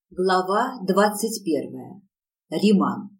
Глава 21. Риман.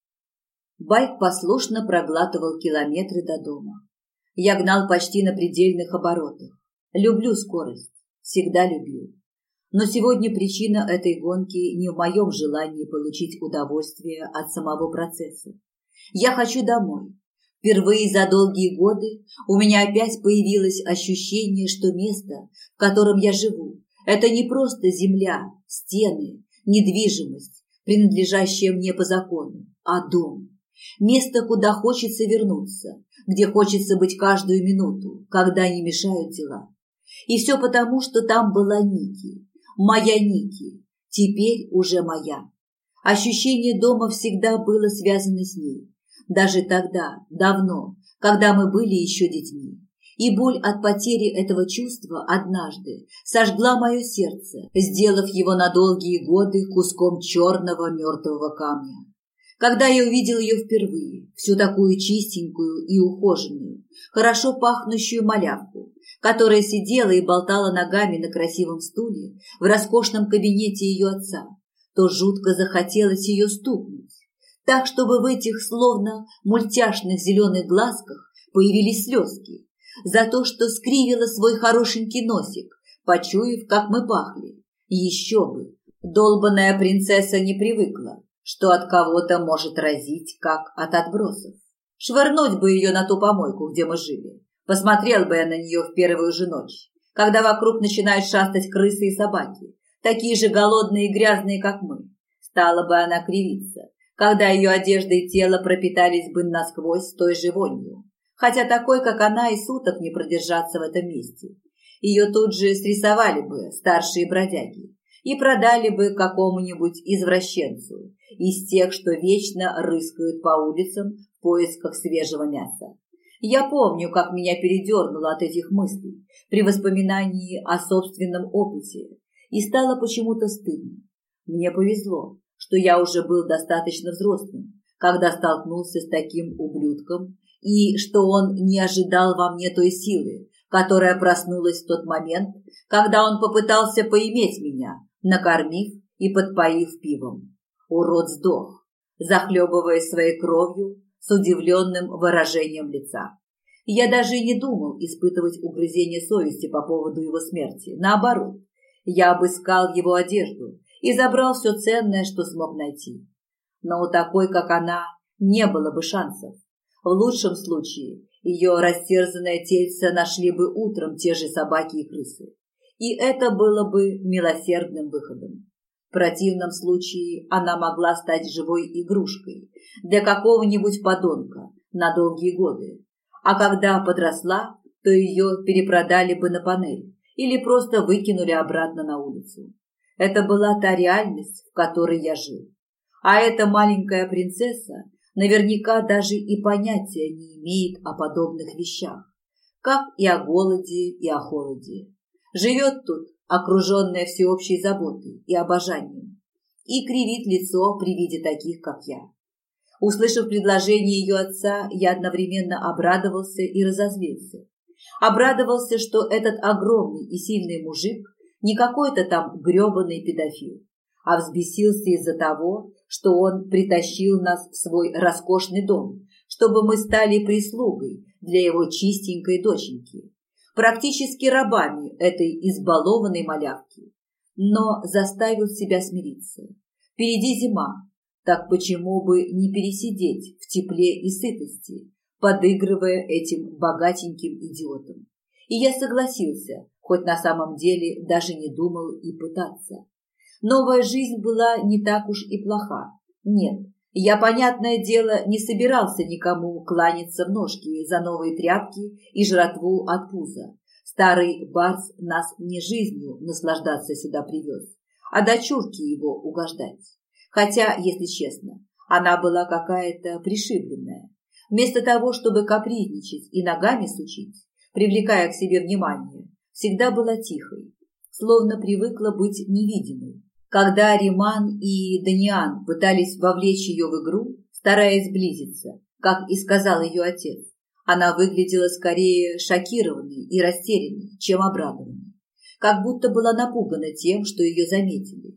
Байк послушно проглатывал километры до дома. Я гнал почти на предельных оборотах. Люблю скорость. Всегда любил. Но сегодня причина этой гонки не в моем желании получить удовольствие от самого процесса. Я хочу домой. Впервые за долгие годы у меня опять появилось ощущение, что место, в котором я живу, это не просто земля, стены, недвижимость, принадлежащая мне по закону, а дом. Место, куда хочется вернуться, где хочется быть каждую минуту, когда не мешают дела. И все потому, что там была Ники, моя Ники, теперь уже моя. Ощущение дома всегда было связано с ней, даже тогда, давно, когда мы были еще детьми. И боль от потери этого чувства однажды сожгла мое сердце, сделав его на долгие годы куском черного мертвого камня. Когда я увидел ее впервые, всю такую чистенькую и ухоженную, хорошо пахнущую малявку, которая сидела и болтала ногами на красивом стуле в роскошном кабинете ее отца, то жутко захотелось ее стукнуть, так, чтобы в этих словно мультяшных зеленых глазках появились слезки, за то, что скривила свой хорошенький носик, почуяв, как мы пахли. Еще бы, долбаная принцесса не привыкла, что от кого-то может разить, как от отбросов. Швырнуть бы ее на ту помойку, где мы жили. Посмотрел бы я на нее в первую же ночь, когда вокруг начинают шастать крысы и собаки, такие же голодные и грязные, как мы. Стала бы она кривиться, когда ее одежда и тело пропитались бы насквозь той же вонью. Хотя такой, как она, и суток не продержаться в этом месте. Ее тут же срисовали бы старшие бродяги и продали бы какому-нибудь извращенцу из тех, что вечно рыскают по улицам в поисках свежего мяса. Я помню, как меня передернуло от этих мыслей при воспоминании о собственном опыте, и стало почему-то стыдно. Мне повезло, что я уже был достаточно взрослым, когда столкнулся с таким ублюдком, и что он не ожидал во мне той силы, которая проснулась в тот момент, когда он попытался поиметь меня, накормив и подпоив пивом. Урод сдох, захлебываясь своей кровью с удивленным выражением лица. Я даже и не думал испытывать угрызение совести по поводу его смерти. Наоборот, я обыскал его одежду и забрал все ценное, что смог найти. Но у такой, как она, не было бы шансов. В лучшем случае ее растерзанное тельце нашли бы утром те же собаки и крысы. И это было бы милосердным выходом. В противном случае она могла стать живой игрушкой для какого-нибудь подонка на долгие годы. А когда подросла, то ее перепродали бы на панель или просто выкинули обратно на улицу. Это была та реальность, в которой я жил. А эта маленькая принцесса наверняка даже и понятия не имеет о подобных вещах, как и о голоде и о холоде. Живет тут, окруженная всеобщей заботой и обожанием, и кривит лицо при виде таких, как я. Услышав предложение ее отца, я одновременно обрадовался и разозлился. Обрадовался, что этот огромный и сильный мужик не какой-то там гребаный педофил, а взбесился из-за того, что он притащил нас в свой роскошный дом, чтобы мы стали прислугой для его чистенькой доченьки, практически рабами этой избалованной малявки. Но заставил себя смириться. Впереди зима, так почему бы не пересидеть в тепле и сытости, подыгрывая этим богатеньким идиотам. И я согласился, хоть на самом деле даже не думал и пытаться. Новая жизнь была не так уж и плоха. Нет, я, понятное дело, не собирался никому кланяться в ножки за новые тряпки и жратву от пуза. Старый Барс нас не жизнью наслаждаться сюда привез, а дочурке его угождать. Хотя, если честно, она была какая-то пришибленная. Вместо того, чтобы капризничать и ногами сучить, привлекая к себе внимание, всегда была тихой, словно привыкла быть невидимой. Когда Риман и Даниан пытались вовлечь ее в игру, стараясь сблизиться, как и сказал ее отец, она выглядела скорее шокированной и растерянной, чем обрадованной, как будто была напугана тем, что ее заметили.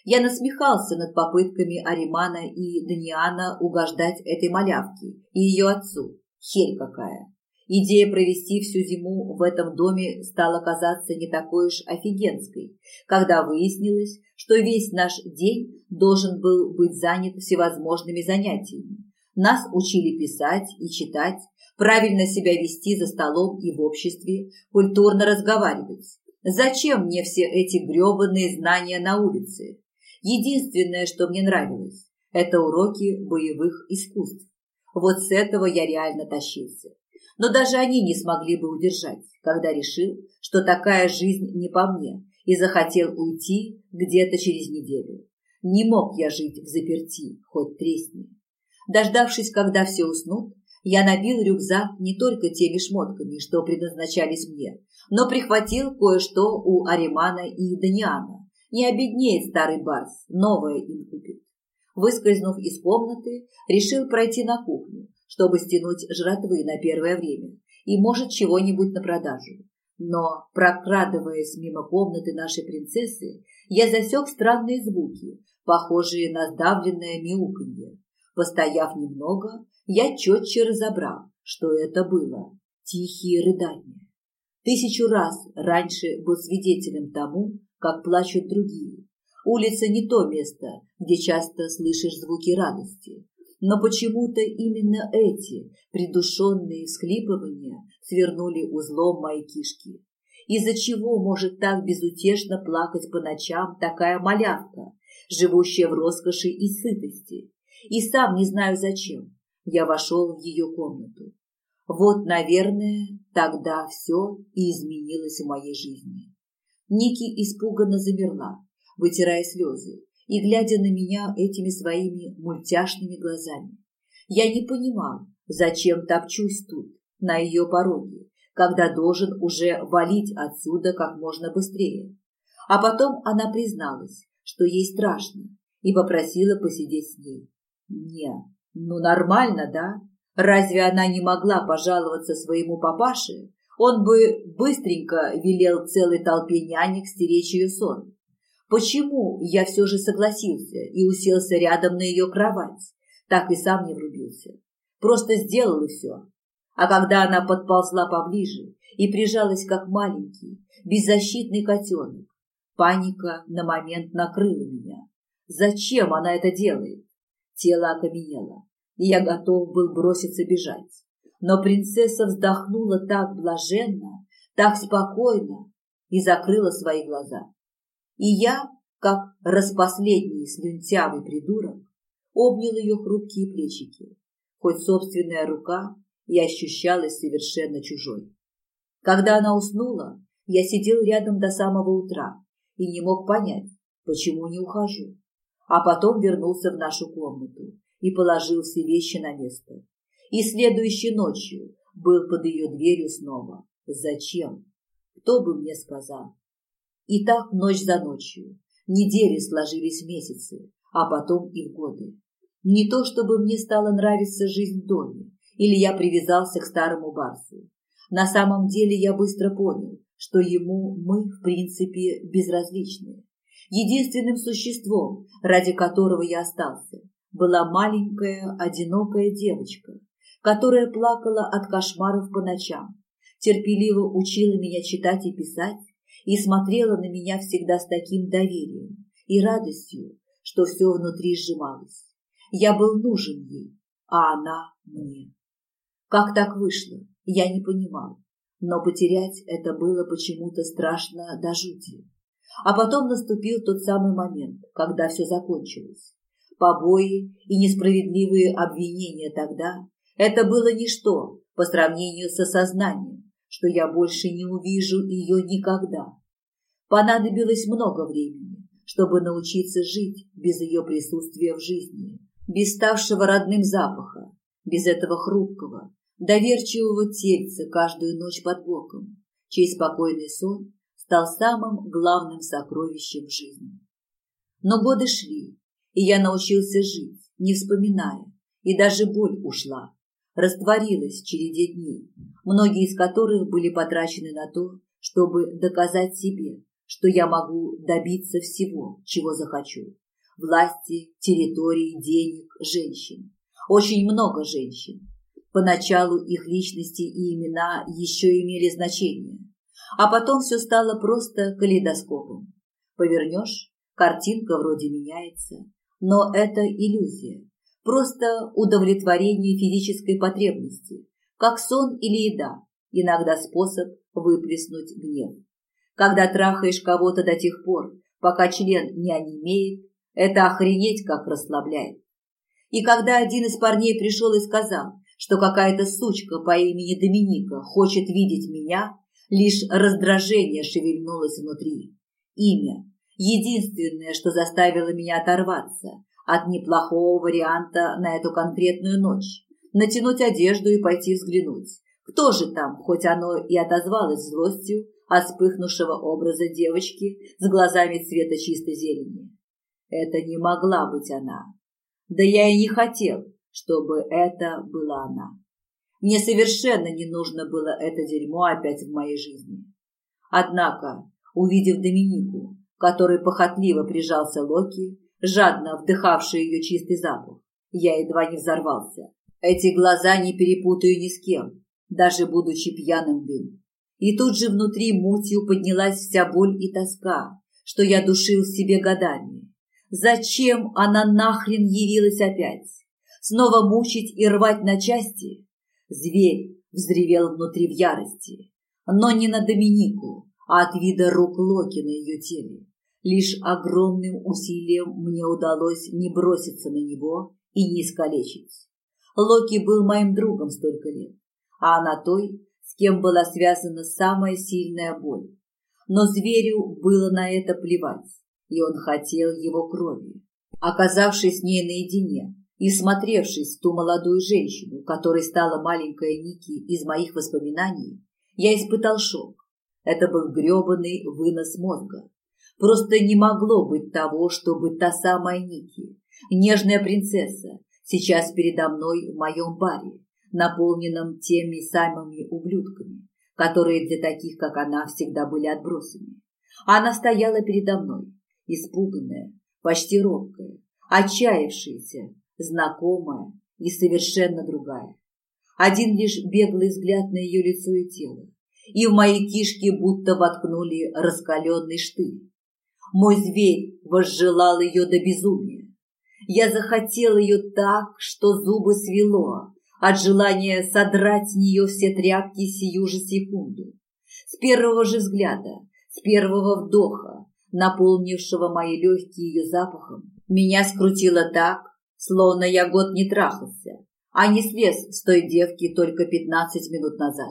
Я насмехался над попытками Аримана и Даниана угождать этой малявке и ее отцу. Херь какая! Идея провести всю зиму в этом доме стала казаться не такой уж офигенской, когда выяснилось, что весь наш день должен был быть занят всевозможными занятиями. Нас учили писать и читать, правильно себя вести за столом и в обществе, культурно разговаривать. Зачем мне все эти грёбаные знания на улице? Единственное, что мне нравилось, это уроки боевых искусств. Вот с этого я реально тащился. Но даже они не смогли бы удержать, когда решил, что такая жизнь не по мне, и захотел уйти где-то через неделю. Не мог я жить взаперти, хоть тресни. Дождавшись, когда все уснут, я набил рюкзак не только теми шмотками, что предназначались мне, но прихватил кое-что у Аримана и Даниана. Не обеднеет старый барс, новое им купит. Выскользнув из комнаты, решил пройти на кухню, чтобы стянуть жратвы на первое время и, может, чего-нибудь на продажу. Но, прокрадываясь мимо комнаты нашей принцессы, я засек странные звуки, похожие на сдавленное мяуканье. Постояв немного, я четче разобрал, что это было. Тихие рыдания. 1000 раз раньше был свидетелем тому, как плачут другие. Улица не то место, где часто слышишь звуки радости. Но почему-то именно эти придушенные всхлипывания свернули узлом мои кишки. Из-за чего может так безутешно плакать по ночам такая малявка, живущая в роскоши и сытости? И сам не знаю зачем я вошел в ее комнату. Вот, наверное, тогда все и изменилось в моей жизни. Ники испуганно замерла, вытирая слезы и глядя на меня этими своими мультяшными глазами. Я не понимал, зачем топчусь тут, на ее пороге, когда должен уже валить отсюда как можно быстрее. А потом она призналась, что ей страшно, и попросила посидеть с ней. Не, ну нормально, да? Разве она не могла пожаловаться своему папаше? Он бы быстренько велел целой толпе нянек стеречь ее сон. Почему я все же согласился и уселся рядом на ее кровать? Так и сам не врубился. Просто сделал и все. А когда она подползла поближе и прижалась как маленький, беззащитный котенок, паника на момент накрыла меня. Зачем она это делает? Тело окаменело, и я готов был броситься бежать. Но принцесса вздохнула так блаженно, так спокойно и закрыла свои глаза. И я, как распоследний слюнтявый придурок, обнял ее хрупкие плечики, хоть собственная рука и ощущалась совершенно чужой. Когда она уснула, я сидел рядом до самого утра и не мог понять, почему не ухожу. А потом вернулся в нашу комнату и положил все вещи на место. И следующей ночью был под ее дверью снова. Зачем? Кто бы мне сказал? И так ночь за ночью. Недели сложились в месяцы, а потом и в годы. Не то чтобы мне стала нравиться жизнь в доме, или я привязался к старому барсу. На самом деле я быстро понял, что ему мы, в принципе, безразличны. Единственным существом, ради которого я остался, была маленькая, одинокая девочка, которая плакала от кошмаров по ночам, терпеливо учила меня читать и писать и смотрела на меня всегда с таким доверием и радостью, что все внутри сжималось. Я был нужен ей, а она мне. Как так вышло, я не понимал, но потерять это было почему-то страшно до жути. А потом наступил тот самый момент, когда все закончилось. Побои и несправедливые обвинения тогда – это было ничто по сравнению с осознанием, что я больше не увижу ее никогда. Понадобилось много времени, чтобы научиться жить без ее присутствия в жизни, без ставшего родным запаха, без этого хрупкого, доверчивого тельца каждую ночь под боком, чей спокойный сон стал самым главным сокровищем в жизни. Но годы шли, и я научился жить, не вспоминая, и даже боль ушла, растворилась в череде дней, многие из которых были потрачены на то, чтобы доказать себе, что я могу добиться всего, чего захочу. Власти, территории, денег, женщин. Очень много женщин. Поначалу их личности и имена еще имели значение, а потом все стало просто калейдоскопом. Повернешь, картинка вроде меняется, но это иллюзия, просто удовлетворение физической потребности, как сон или еда, иногда способ выплеснуть гнев. Когда трахаешь кого-то до тех пор, пока член не онемеет, это охренеть как расслабляет. И когда один из парней пришел и сказал, что какая-то сучка по имени Доминика хочет видеть меня, лишь раздражение шевельнулось внутри. Имя – единственное, что заставило меня оторваться от неплохого варианта на эту конкретную ночь, натянуть одежду и пойти взглянуть, кто же там, хоть оно и отозвалось злостью от вспыхнувшего образа девочки с глазами цвета чистой зелени. Это не могла быть она. Да я и не хотел, чтобы это была она. Мне совершенно не нужно было это дерьмо опять в моей жизни. Однако, увидев Доминику, которой похотливо прижался Локи, жадно вдыхавший ее чистый запах, я едва не взорвался. Эти глаза не перепутаю ни с кем, даже будучи пьяным дым. И тут же внутри мутью поднялась вся боль и тоска, что я душил в себе годами. Зачем она нахрен явилась опять? Снова мучить и рвать на части? Зверь взревел внутри в ярости, но не на Доминику, а от вида рук Локи на ее теле. Лишь огромным усилием мне удалось не броситься на него и не искалечить. Локи был моим другом столько лет, а она той, с кем была связана самая сильная боль. Но зверю было на это плевать, и он хотел его крови. Оказавшись с ней наедине и всмотревшись в ту молодую женщину, которой стала маленькая Ники из моих воспоминаний, я испытал шок. Это был грёбаный вынос мозга. Просто не могло быть того, чтобы та самая Ники, нежная принцесса, сейчас передо мной в моем баре, наполненном теми самыми ублюдками, которые для таких, как она, всегда были отбросами. Она стояла передо мной, испуганная, почти робкая, отчаявшаяся, знакомая и совершенно другая. Один лишь беглый взгляд на ее лицо и тело, и в мои кишки будто воткнули раскаленный штырь. Мой зверь возжелал ее до безумия. Я захотел ее так, что зубы свело от желания содрать с нее все тряпки сию же секунду. С первого же взгляда, с первого вдоха, наполнившего мои легкие ее запахом, меня скрутило так, словно я год не трахался, а не слез с той девки только 15 минут назад.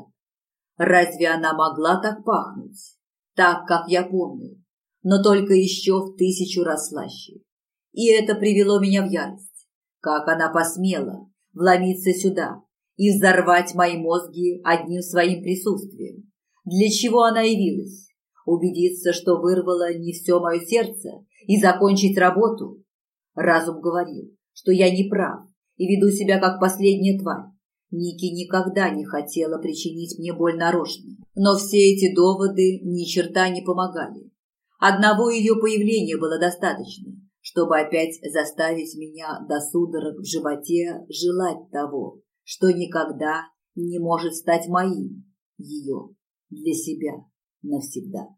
Разве она могла так пахнуть? Так, как я помню, но только еще в 1000 раз слаще. И это привело меня в ярость. Как она посмела вломиться сюда и взорвать мои мозги одним своим присутствием? Для чего она явилась? Убедиться, что вырвала не все мое сердце и закончить работу? Разум говорил, что я не прав и веду себя как последняя тварь. Ники никогда не хотела причинить мне боль нарочно, но все эти доводы ни черта не помогали. Одного ее появления было достаточно, чтобы опять заставить меня до судорог в животе желать того, что никогда не может стать моим, ее, для себя, навсегда.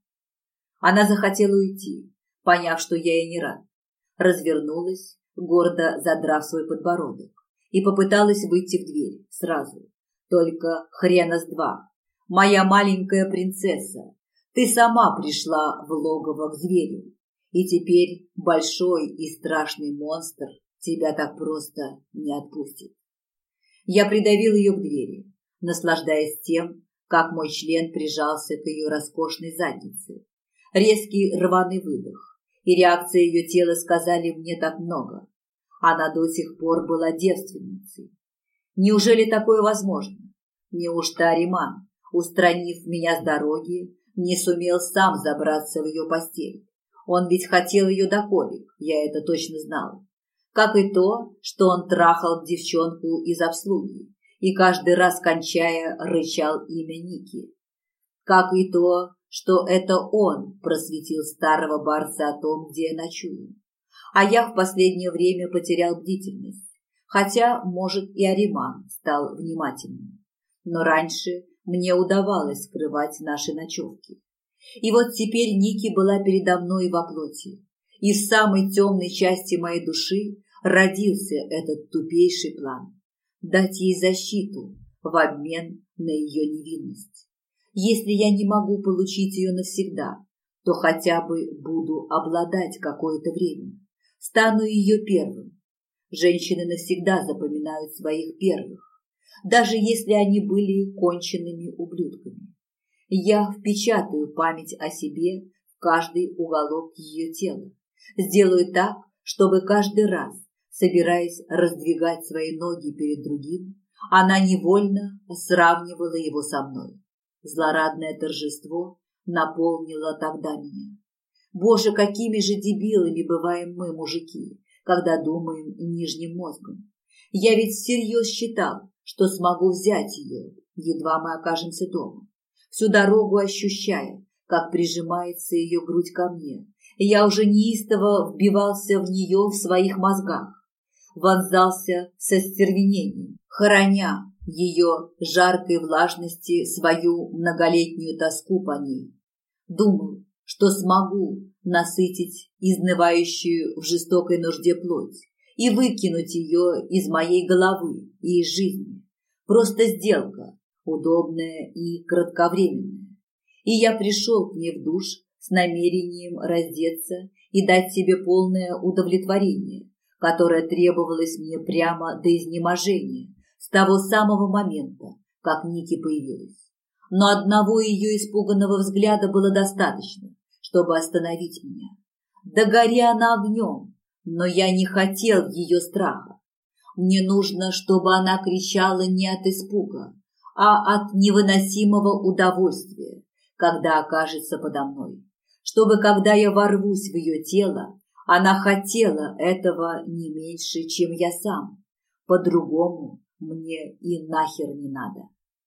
Она захотела уйти, поняв, что я ей не рад. Развернулась, гордо задрав свой подбородок, и попыталась выйти в дверь сразу. Только хрена с два. Моя маленькая принцесса, ты сама пришла в логово к зверю, и теперь большой и страшный монстр тебя так просто не отпустит. Я придавил ее к двери, наслаждаясь тем, как мой член прижался к ее роскошной заднице. Резкий рваный выдох и реакция ее тела сказали мне так много. Она до сих пор была девственницей. Неужели такое возможно? Неужто Ариман, устранив меня с дороги, не сумел сам забраться в ее постель? Он ведь хотел ее до колик, я это точно знал. Как и то, что он трахал девчонку из обслуги и каждый раз, кончая, рычал имя Ники. Как и то, что это он просветил старого барса о том, где я ночую. А я в последнее время потерял бдительность, хотя, может, и Ариман стал внимательным. Но раньше мне удавалось скрывать наши ночевки. И вот теперь Ники была передо мной во плоти, и в самой темной части моей души родился этот тупейший план – дать ей защиту в обмен на ее невинность. Если я не могу получить ее навсегда, то хотя бы буду обладать какое-то время, стану ее первым. Женщины навсегда запоминают своих первых, даже если они были конченными ублюдками. Я впечатаю память о себе в каждый уголок ее тела, сделаю так, чтобы каждый раз, собираясь раздвигать свои ноги перед другим, она невольно сравнивала его со мной. Злорадное торжество наполнило тогда меня. Боже, какими же дебилами бываем мы, мужики, когда думаем нижним мозгом. Я ведь всерьез считал, что смогу взять ее, едва мы окажемся дома. Всю дорогу ощущая, как прижимается ее грудь ко мне, и я уже неистово вбивался в нее в своих мозгах, вонзался со стервенением, хороня в ее жаркой влажности свою многолетнюю тоску по ней. Думал, что смогу насытить изнывающую в жестокой нужде плоть и выкинуть ее из моей головы и из жизни. Просто сделка, удобная и кратковременная. И я пришел к ней в душ с намерением раздеться и дать себе полное удовлетворение, которое требовалось мне прямо до изнеможения с того самого момента, как Ники появилась. Но одного ее испуганного взгляда было достаточно, чтобы остановить меня. Да гори она огнем, но я не хотел ее страха. Мне нужно, чтобы она кричала не от испуга, а от невыносимого удовольствия, когда окажется подо мной. Чтобы, когда я ворвусь в ее тело, она хотела этого не меньше, чем я сам. По-другому мне и нахер не надо.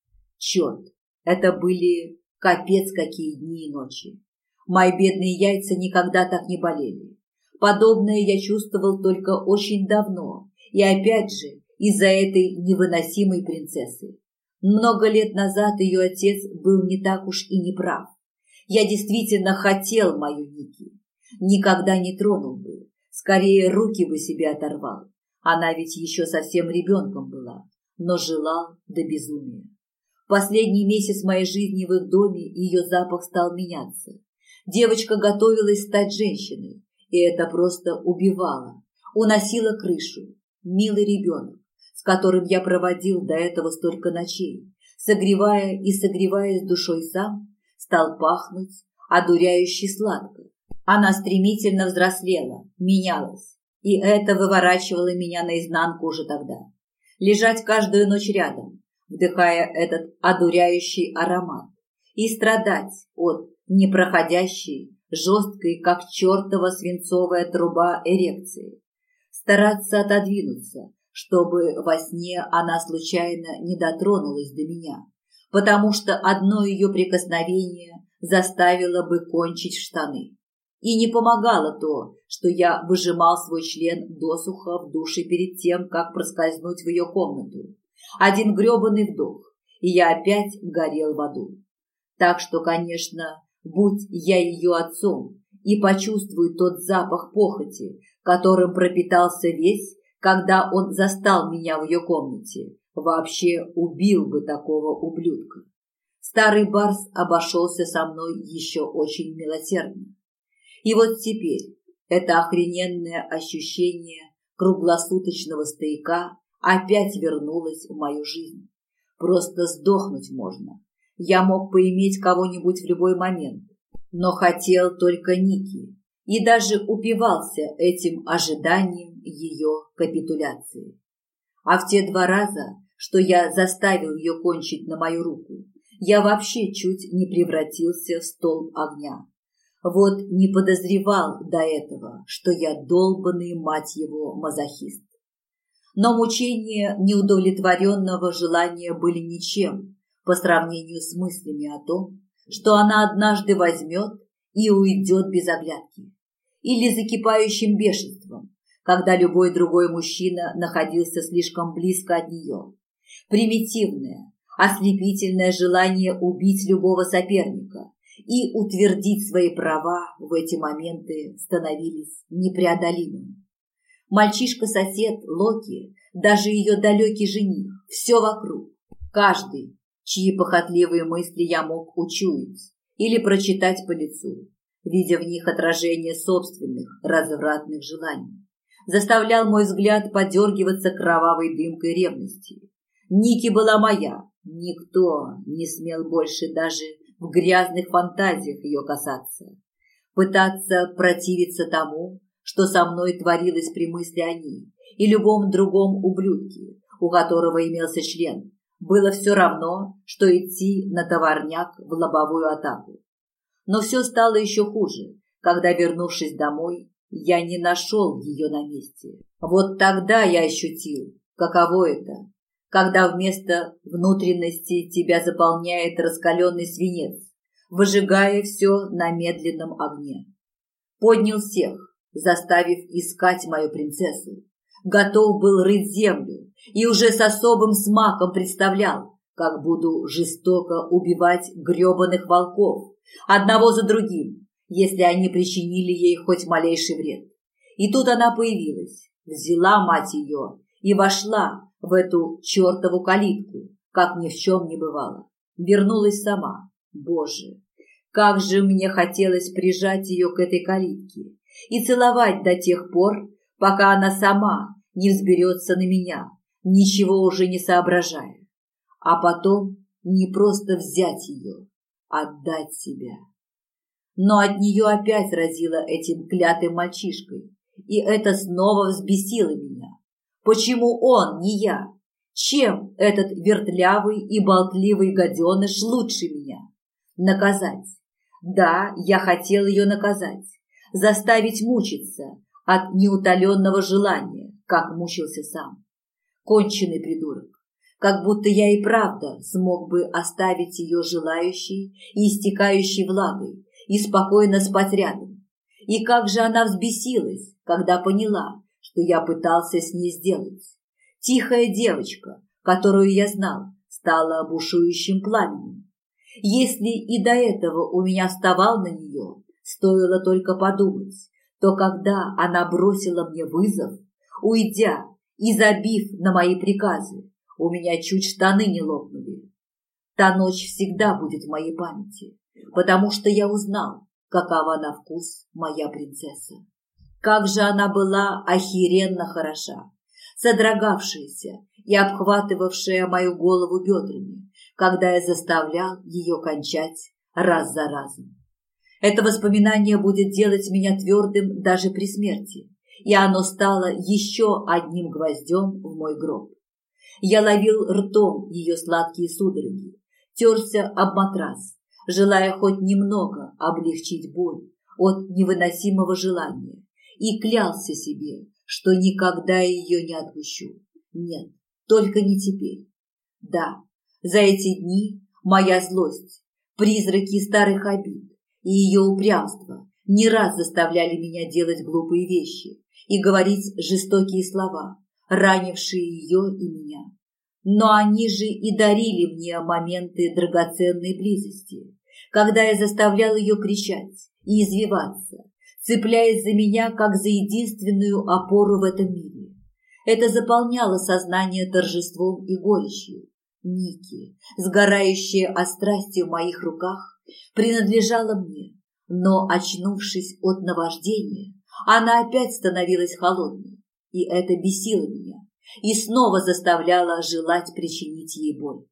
Черт, это были капец какие дни и ночи. Мои бедные яйца никогда так не болели. Подобное я чувствовал только очень давно, и опять же из-за этой невыносимой принцессы. Много лет назад ее отец был не так уж и не прав. Я действительно хотел мою Ники. Никогда не тронул бы, скорее руки бы себе оторвал. Она ведь еще совсем ребенком была, но желал до безумия. В последний месяц моей жизни в их доме ее запах стал меняться. Девочка готовилась стать женщиной, и это просто убивало, уносило крышу. Милый ребенок, с которым я проводил до этого столько ночей, согревая и согреваясь душой сам, стал пахнуть одуряюще сладко. Она стремительно взрослела, менялась, и это выворачивало меня наизнанку уже тогда. Лежать каждую ночь рядом, вдыхая этот одуряющий аромат, и страдать от непроходящей, жесткой, как чертова свинцовая труба эрекции. Стараться отодвинуться, чтобы во сне она случайно не дотронулась до меня, потому что одно ее прикосновение заставило бы кончить в штаны. И не помогало то, что я выжимал свой член досуха в душе перед тем, как проскользнуть в ее комнату. Один гребаный вдох, и я опять горел в аду. Так что, конечно, будь я ее отцом и почувствую тот запах похоти, которым пропитался весь, когда он застал меня в ее комнате, вообще убил бы такого ублюдка. Старый барс обошелся со мной еще очень милосердно. И вот теперь это охрененное ощущение круглосуточного стояка опять вернулось в мою жизнь. Просто сдохнуть можно. Я мог поиметь кого-нибудь в любой момент, но хотел только Ники и даже упивался этим ожиданием ее капитуляции. А в те 2 раза, что я заставил ее кончить на мою руку, я вообще чуть не превратился в столб огня. Вот не подозревал до этого, что я долбанный, мать его, мазохист. Но мучения неудовлетворенного желания были ничем по сравнению с мыслями о том, что она однажды возьмет и уйдет без оглядки, или закипающим бешенством, когда любой другой мужчина находился слишком близко от нее. Примитивное, ослепительное желание убить любого соперника и утвердить свои права в эти моменты становились непреодолимыми. Мальчишка-сосед Локи, даже ее далекий жених, все вокруг, каждый, чьи похотливые мысли я мог учуять или прочитать по лицу, видя в них отражение собственных развратных желаний, заставлял мой взгляд подергиваться кровавой дымкой ревности. Ники была моя, никто не смел больше даже в грязных фантазиях ее касаться. Пытаться противиться тому, что со мной творилось при мысли о ней и любом другом ублюдке, у которого имелся член, было все равно, что идти на товарняк в лобовую атаку. Но все стало еще хуже, когда, вернувшись домой, я не нашел ее на месте. Вот тогда я ощутил, каково это, когда вместо внутренности тебя заполняет раскаленный свинец, выжигая все на медленном огне. Поднял всех, заставив искать мою принцессу. Готов был рыть землю и уже с особым смаком представлял, как буду жестоко убивать гребаных волков, одного за другим, если они причинили ей хоть малейший вред. И тут она появилась, взяла, мать ее, и вошла в эту чертову калитку, как ни в чем не бывало. Вернулась сама. Боже, как же мне хотелось прижать ее к этой калитке и целовать до тех пор, пока она сама не взберется на меня, ничего уже не соображая. А потом не просто взять ее, отдать себя. Но от нее опять разило этим клятым мальчишкой, и это снова взбесило меня. Почему он, не я? Чем этот вертлявый и болтливый гаденыш лучше меня? Наказать. Да, я хотел ее наказать, заставить мучиться от неутоленного желания, как мучился сам. Конченый придурок. Как будто я и правда смог бы оставить ее желающей и истекающей влагой и спокойно спать рядом. И как же она взбесилась, когда поняла, что я пытался с ней сделать. Тихая девочка, которую я знал, стала бушующим пламенем. Если и до этого у меня вставал на нее, стоило только подумать, то когда она бросила мне вызов, уйдя и забив на мои приказы, у меня чуть штаны не лопнули. Та ночь всегда будет в моей памяти, потому что я узнал, какова на вкус моя принцесса. Как же она была охеренно хороша, содрогавшаяся и обхватывавшая мою голову бедрами, когда я заставлял ее кончать раз за разом. Это воспоминание будет делать меня твердым даже при смерти, и оно стало еще одним гвоздем в мой гроб. Я ловил ртом ее сладкие судороги, терся об матрас, желая хоть немного облегчить боль от невыносимого желания, и клялся себе, что никогда ее не отпущу. Нет, только не теперь. Да, за эти дни моя злость, призраки старых обид и ее упрямство не раз заставляли меня делать глупые вещи и говорить жестокие слова, ранившие ее и меня. Но они же и дарили мне моменты драгоценной близости, когда я заставлял ее кричать и извиваться, цепляясь за меня, как за единственную опору в этом мире. Это заполняло сознание торжеством и горечью. Ники, сгорающая от страсти в моих руках, принадлежала мне, но, очнувшись от наваждения, она опять становилась холодной, и это бесило меня и снова заставляло желать причинить ей боль.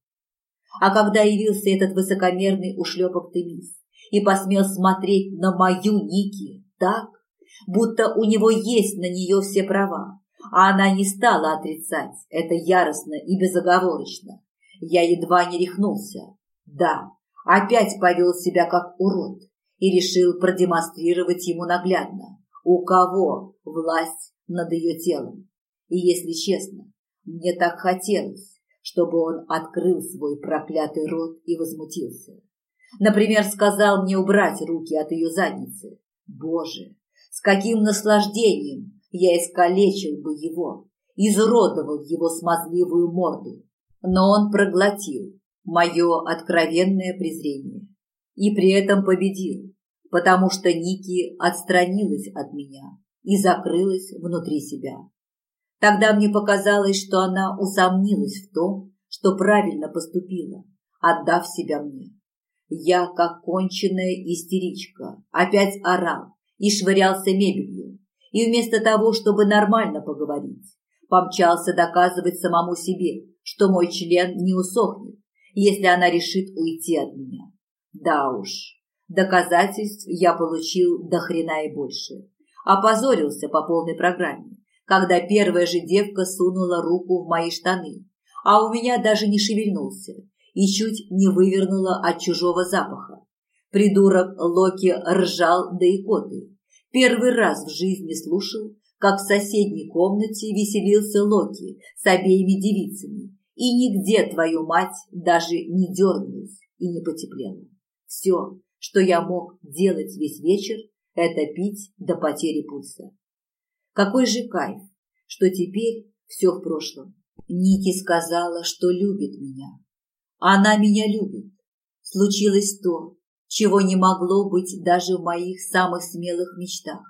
А когда явился этот высокомерный ушлепок Темис и посмел смотреть на мою Ники так, будто у него есть на нее все права, а она не стала отрицать это яростно и безоговорочно, я едва не рехнулся. Да, опять повел себя как урод и решил продемонстрировать ему наглядно, у кого власть над ее телом. И если честно, мне так хотелось, чтобы он открыл свой проклятый рот и возмутился. Например, сказал мне убрать руки от ее задницы. Боже, с каким наслаждением я искалечил бы его, изуродовал его смазливую морду. Но он проглотил мое откровенное презрение и при этом победил, потому что Ники отстранилась от меня и закрылась внутри себя. Тогда мне показалось, что она усомнилась в том, что правильно поступила, отдав себя мне. Я, как конченная истеричка, опять орал и швырялся мебелью, и вместо того, чтобы нормально поговорить, помчался доказывать самому себе, что мой член не усохнет, если она решит уйти от меня. Да уж, доказательств я получил до хрена и больше. Опозорился по полной программе, когда первая же девка сунула руку в мои штаны, а у меня даже не шевельнулся и чуть не вывернула от чужого запаха. Придурок Локи ржал до икоты. Первый раз в жизни слушал, как в соседней комнате веселился Локи с обеими девицами, и нигде, твою мать, даже не дернулась и не потеплела. Все, что я мог делать весь вечер, это пить до потери пульса. Какой же кайф, что теперь все в прошлом. Ники сказала, что любит меня. Она меня любит. Случилось то, чего не могло быть даже в моих самых смелых мечтах.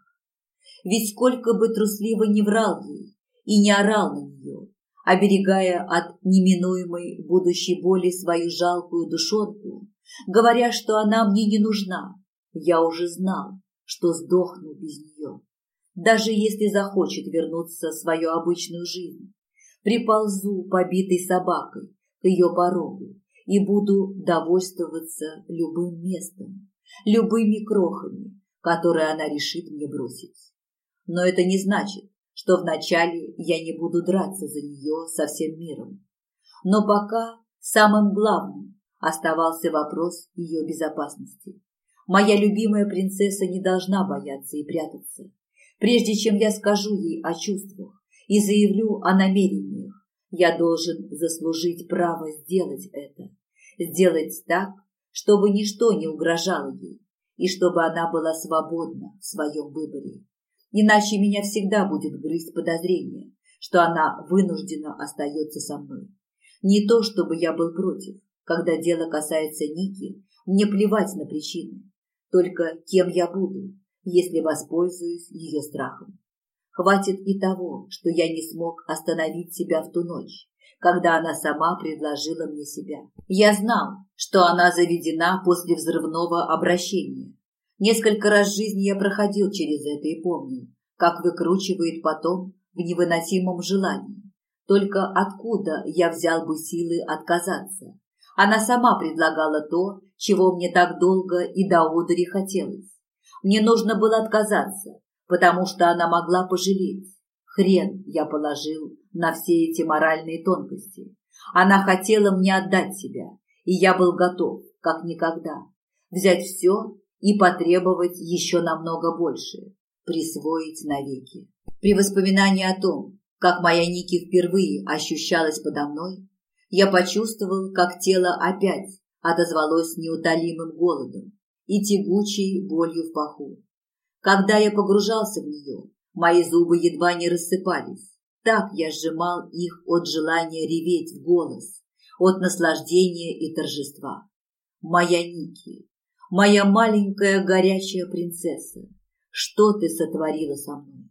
Ведь сколько бы трусливо не врал ей и не орал на нее, оберегая от неминуемой будущей боли свою жалкую душонку, говоря, что она мне не нужна, я уже знал, что сдохну без нее. Даже если захочет вернуться в свою обычную жизнь, приползу побитой собакой к ее порогу и буду довольствоваться любым местом, любыми крохами, которые она решит мне бросить. Но это не значит, что вначале я не буду драться за нее со всем миром. Но пока самым главным оставался вопрос ее безопасности. Моя любимая принцесса не должна бояться и прятаться. Прежде чем я скажу ей о чувствах и заявлю о намерениях, я должен заслужить право сделать это. Сделать так, чтобы ничто не угрожало ей, и чтобы она была свободна в своем выборе. Иначе меня всегда будет грызть подозрение, что она вынуждена остается со мной. Не то, чтобы я был против. Когда дело касается Ники, мне плевать на причины. Только кем я буду, если воспользуюсь ее страхом. Хватит и того, что я не смог остановить себя в ту ночь, когда она сама предложила мне себя. Я знал, что она заведена после взрывного обращения. Несколько раз в жизни я проходил через это и помнил, как выкручивает потом в невыносимом желании. Только откуда я взял бы силы отказаться? Она сама предлагала то, чего мне так долго и до одури хотелось. Мне нужно было отказаться, потому что она могла пожалеть. Хрен я положил на все эти моральные тонкости. Она хотела мне отдать себя, и я был готов, как никогда, взять все и потребовать еще намного больше, присвоить навеки. При воспоминании о том, как моя Ники впервые ощущалась подо мной, я почувствовал, как тело опять отозвалось неутолимым голодом и тягучей болью в паху. Когда я погружался в нее, мои зубы едва не рассыпались. Так я сжимал их от желания реветь в голос, от наслаждения и торжества. Моя Ники, моя маленькая горячая принцесса, что ты сотворила со мной?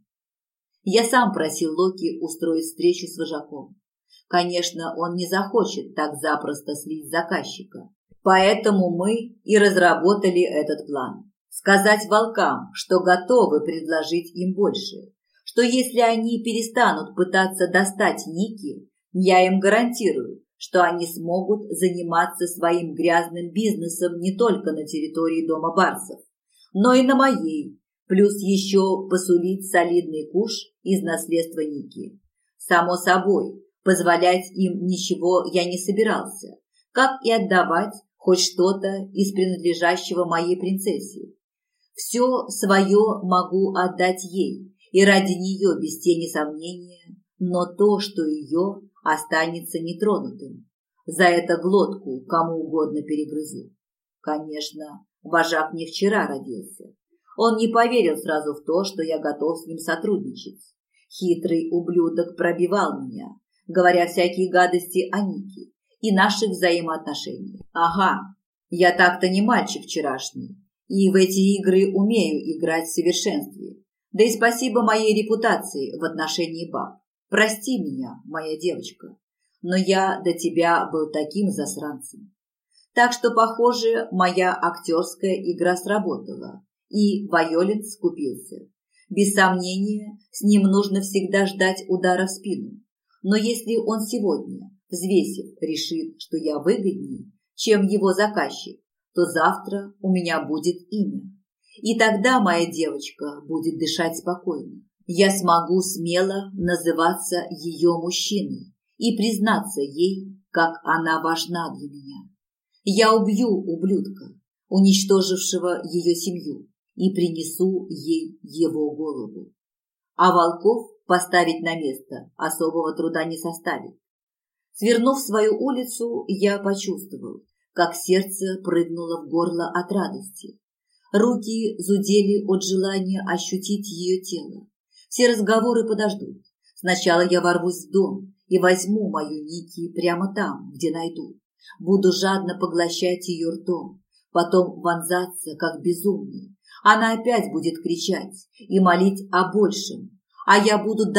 Я сам просил Локи устроить встречу с вожаком. Конечно, он не захочет так запросто слить заказчика. Поэтому мы и разработали этот план. Сказать волкам, что готовы предложить им больше, что если они перестанут пытаться достать Ники, я им гарантирую, что они смогут заниматься своим грязным бизнесом не только на территории дома Барсов, но и на моей, плюс еще посулить солидный куш из наследства Ники. Само собой, позволять им ничего я не собирался, как и отдавать хоть что-то из принадлежащего моей принцессе. Все свое могу отдать ей, и ради нее без тени сомнения, но то, что ее останется нетронутым. За это глотку кому угодно перегрызу. Конечно, вожак не вчера родился. Он не поверил сразу в то, что я готов с ним сотрудничать. Хитрый ублюдок пробивал меня, говоря всякие гадости о Нике и наших взаимоотношениях. Ага, я так-то не мальчик вчерашний, и в эти игры умею играть в совершенстве. Да и спасибо моей репутации в отношении баб. Прости меня, моя девочка, но я до тебя был таким засранцем. Так что, похоже, моя актерская игра сработала, и Вайолин скупился. Без сомнения, с ним нужно всегда ждать удара в спину. Но если он сегодня, взвесив, решит, что я выгоднее, чем его заказчик, то завтра у меня будет имя. И тогда моя девочка будет дышать спокойно. Я смогу смело называться ее мужчиной и признаться ей, как она важна для меня. Я убью ублюдка, уничтожившего ее семью, и принесу ей его голову. А волков поставить на место особого труда не составит. Свернув свою улицу, я почувствовал, как сердце прыгнуло в горло от радости. Руки зудели от желания ощутить ее тело. Все разговоры подождут. Сначала я ворвусь в дом и возьму мою Ники прямо там, где найду. Буду жадно поглощать ее ртом, потом вонзаться, как безумный. Она опять будет кричать и молить о большем, а я буду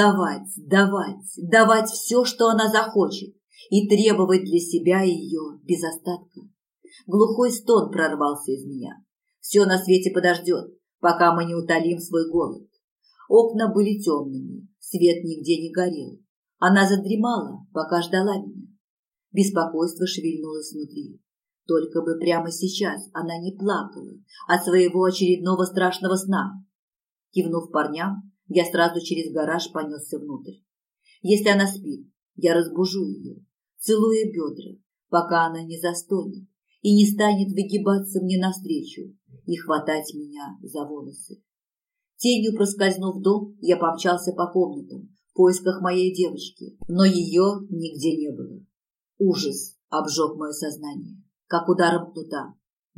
давать все, что она захочет, и требовать для себя ее без остатка. Глухой стон прорвался из меня. Все на свете подождет, пока мы не утолим свой голод. Окна были темными, свет нигде не горел. Она задремала, пока ждала меня. Беспокойство шевельнулось внутри. Только бы прямо сейчас она не плакала от своего очередного страшного сна. Кивнув парням, я сразу через гараж понесся внутрь. Если она спит, я разбужу ее, целуя бедра, пока она не застонет и не станет выгибаться мне навстречу и хватать меня за волосы. Тенью проскользнув в дом, я помчался по комнатам в поисках моей девочки, но ее нигде не было. Ужас обжег мое сознание, как ударом кнута.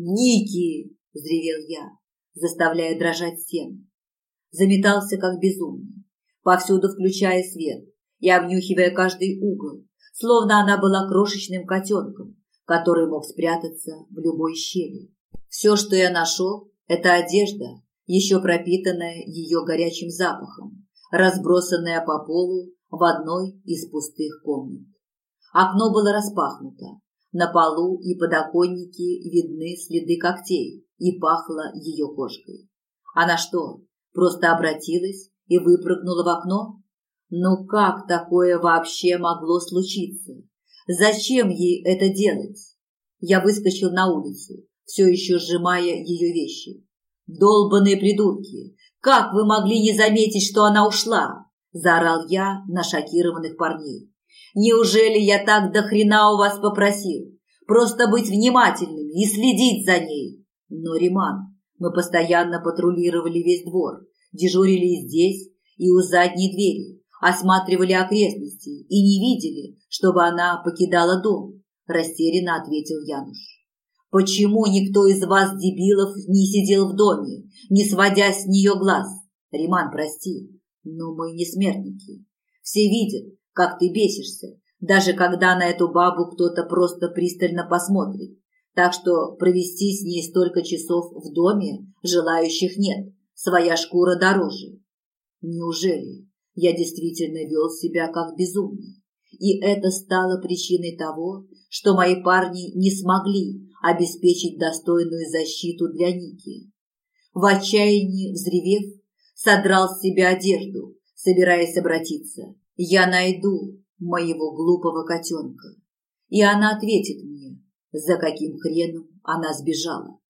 «Ники!» – взревел я, заставляя дрожать стены. Заметался, как безумный, повсюду включая свет и обнюхивая каждый угол, словно она была крошечным котенком, который мог спрятаться в любой щели. Все, что я нашел, это одежда, еще пропитанная ее горячим запахом, разбросанная по полу в одной из пустых комнат. Окно было распахнуто, на полу и подоконнике видны следы когтей и пахло ее кошкой. Она что, просто обратилась и выпрыгнула в окно? Ну как такое вообще могло случиться? Зачем ей это делать? Я выскочил на улицу, все еще сжимая ее вещи. «Долбаные придурки! Как вы могли не заметить, что она ушла?» – заорал я на шокированных парней. «Неужели я так до хрена у вас попросил? Просто быть внимательными и следить за ней!» «Но, Риман, мы постоянно патрулировали весь двор, дежурили и здесь, и у задней двери, осматривали окрестности и не видели, чтобы она покидала дом», – растерянно ответил Януш. «Почему никто из вас, дебилов, не сидел в доме, не сводя с нее глаз? Риман, прости, но мы не смертники. Все видят, как ты бесишься, даже когда на эту бабу кто-то просто пристально посмотрит. Так что провести с ней столько часов в доме желающих нет, своя шкура дороже». Неужели я действительно вел себя как безумный? И это стало причиной того, что мои парни не смогли обеспечить достойную защиту для Ники. В отчаянии взревев, содрал с себя одежду, собираясь обратиться. Я найду моего глупого котенка, и она ответит мне, за каким хреном она сбежала.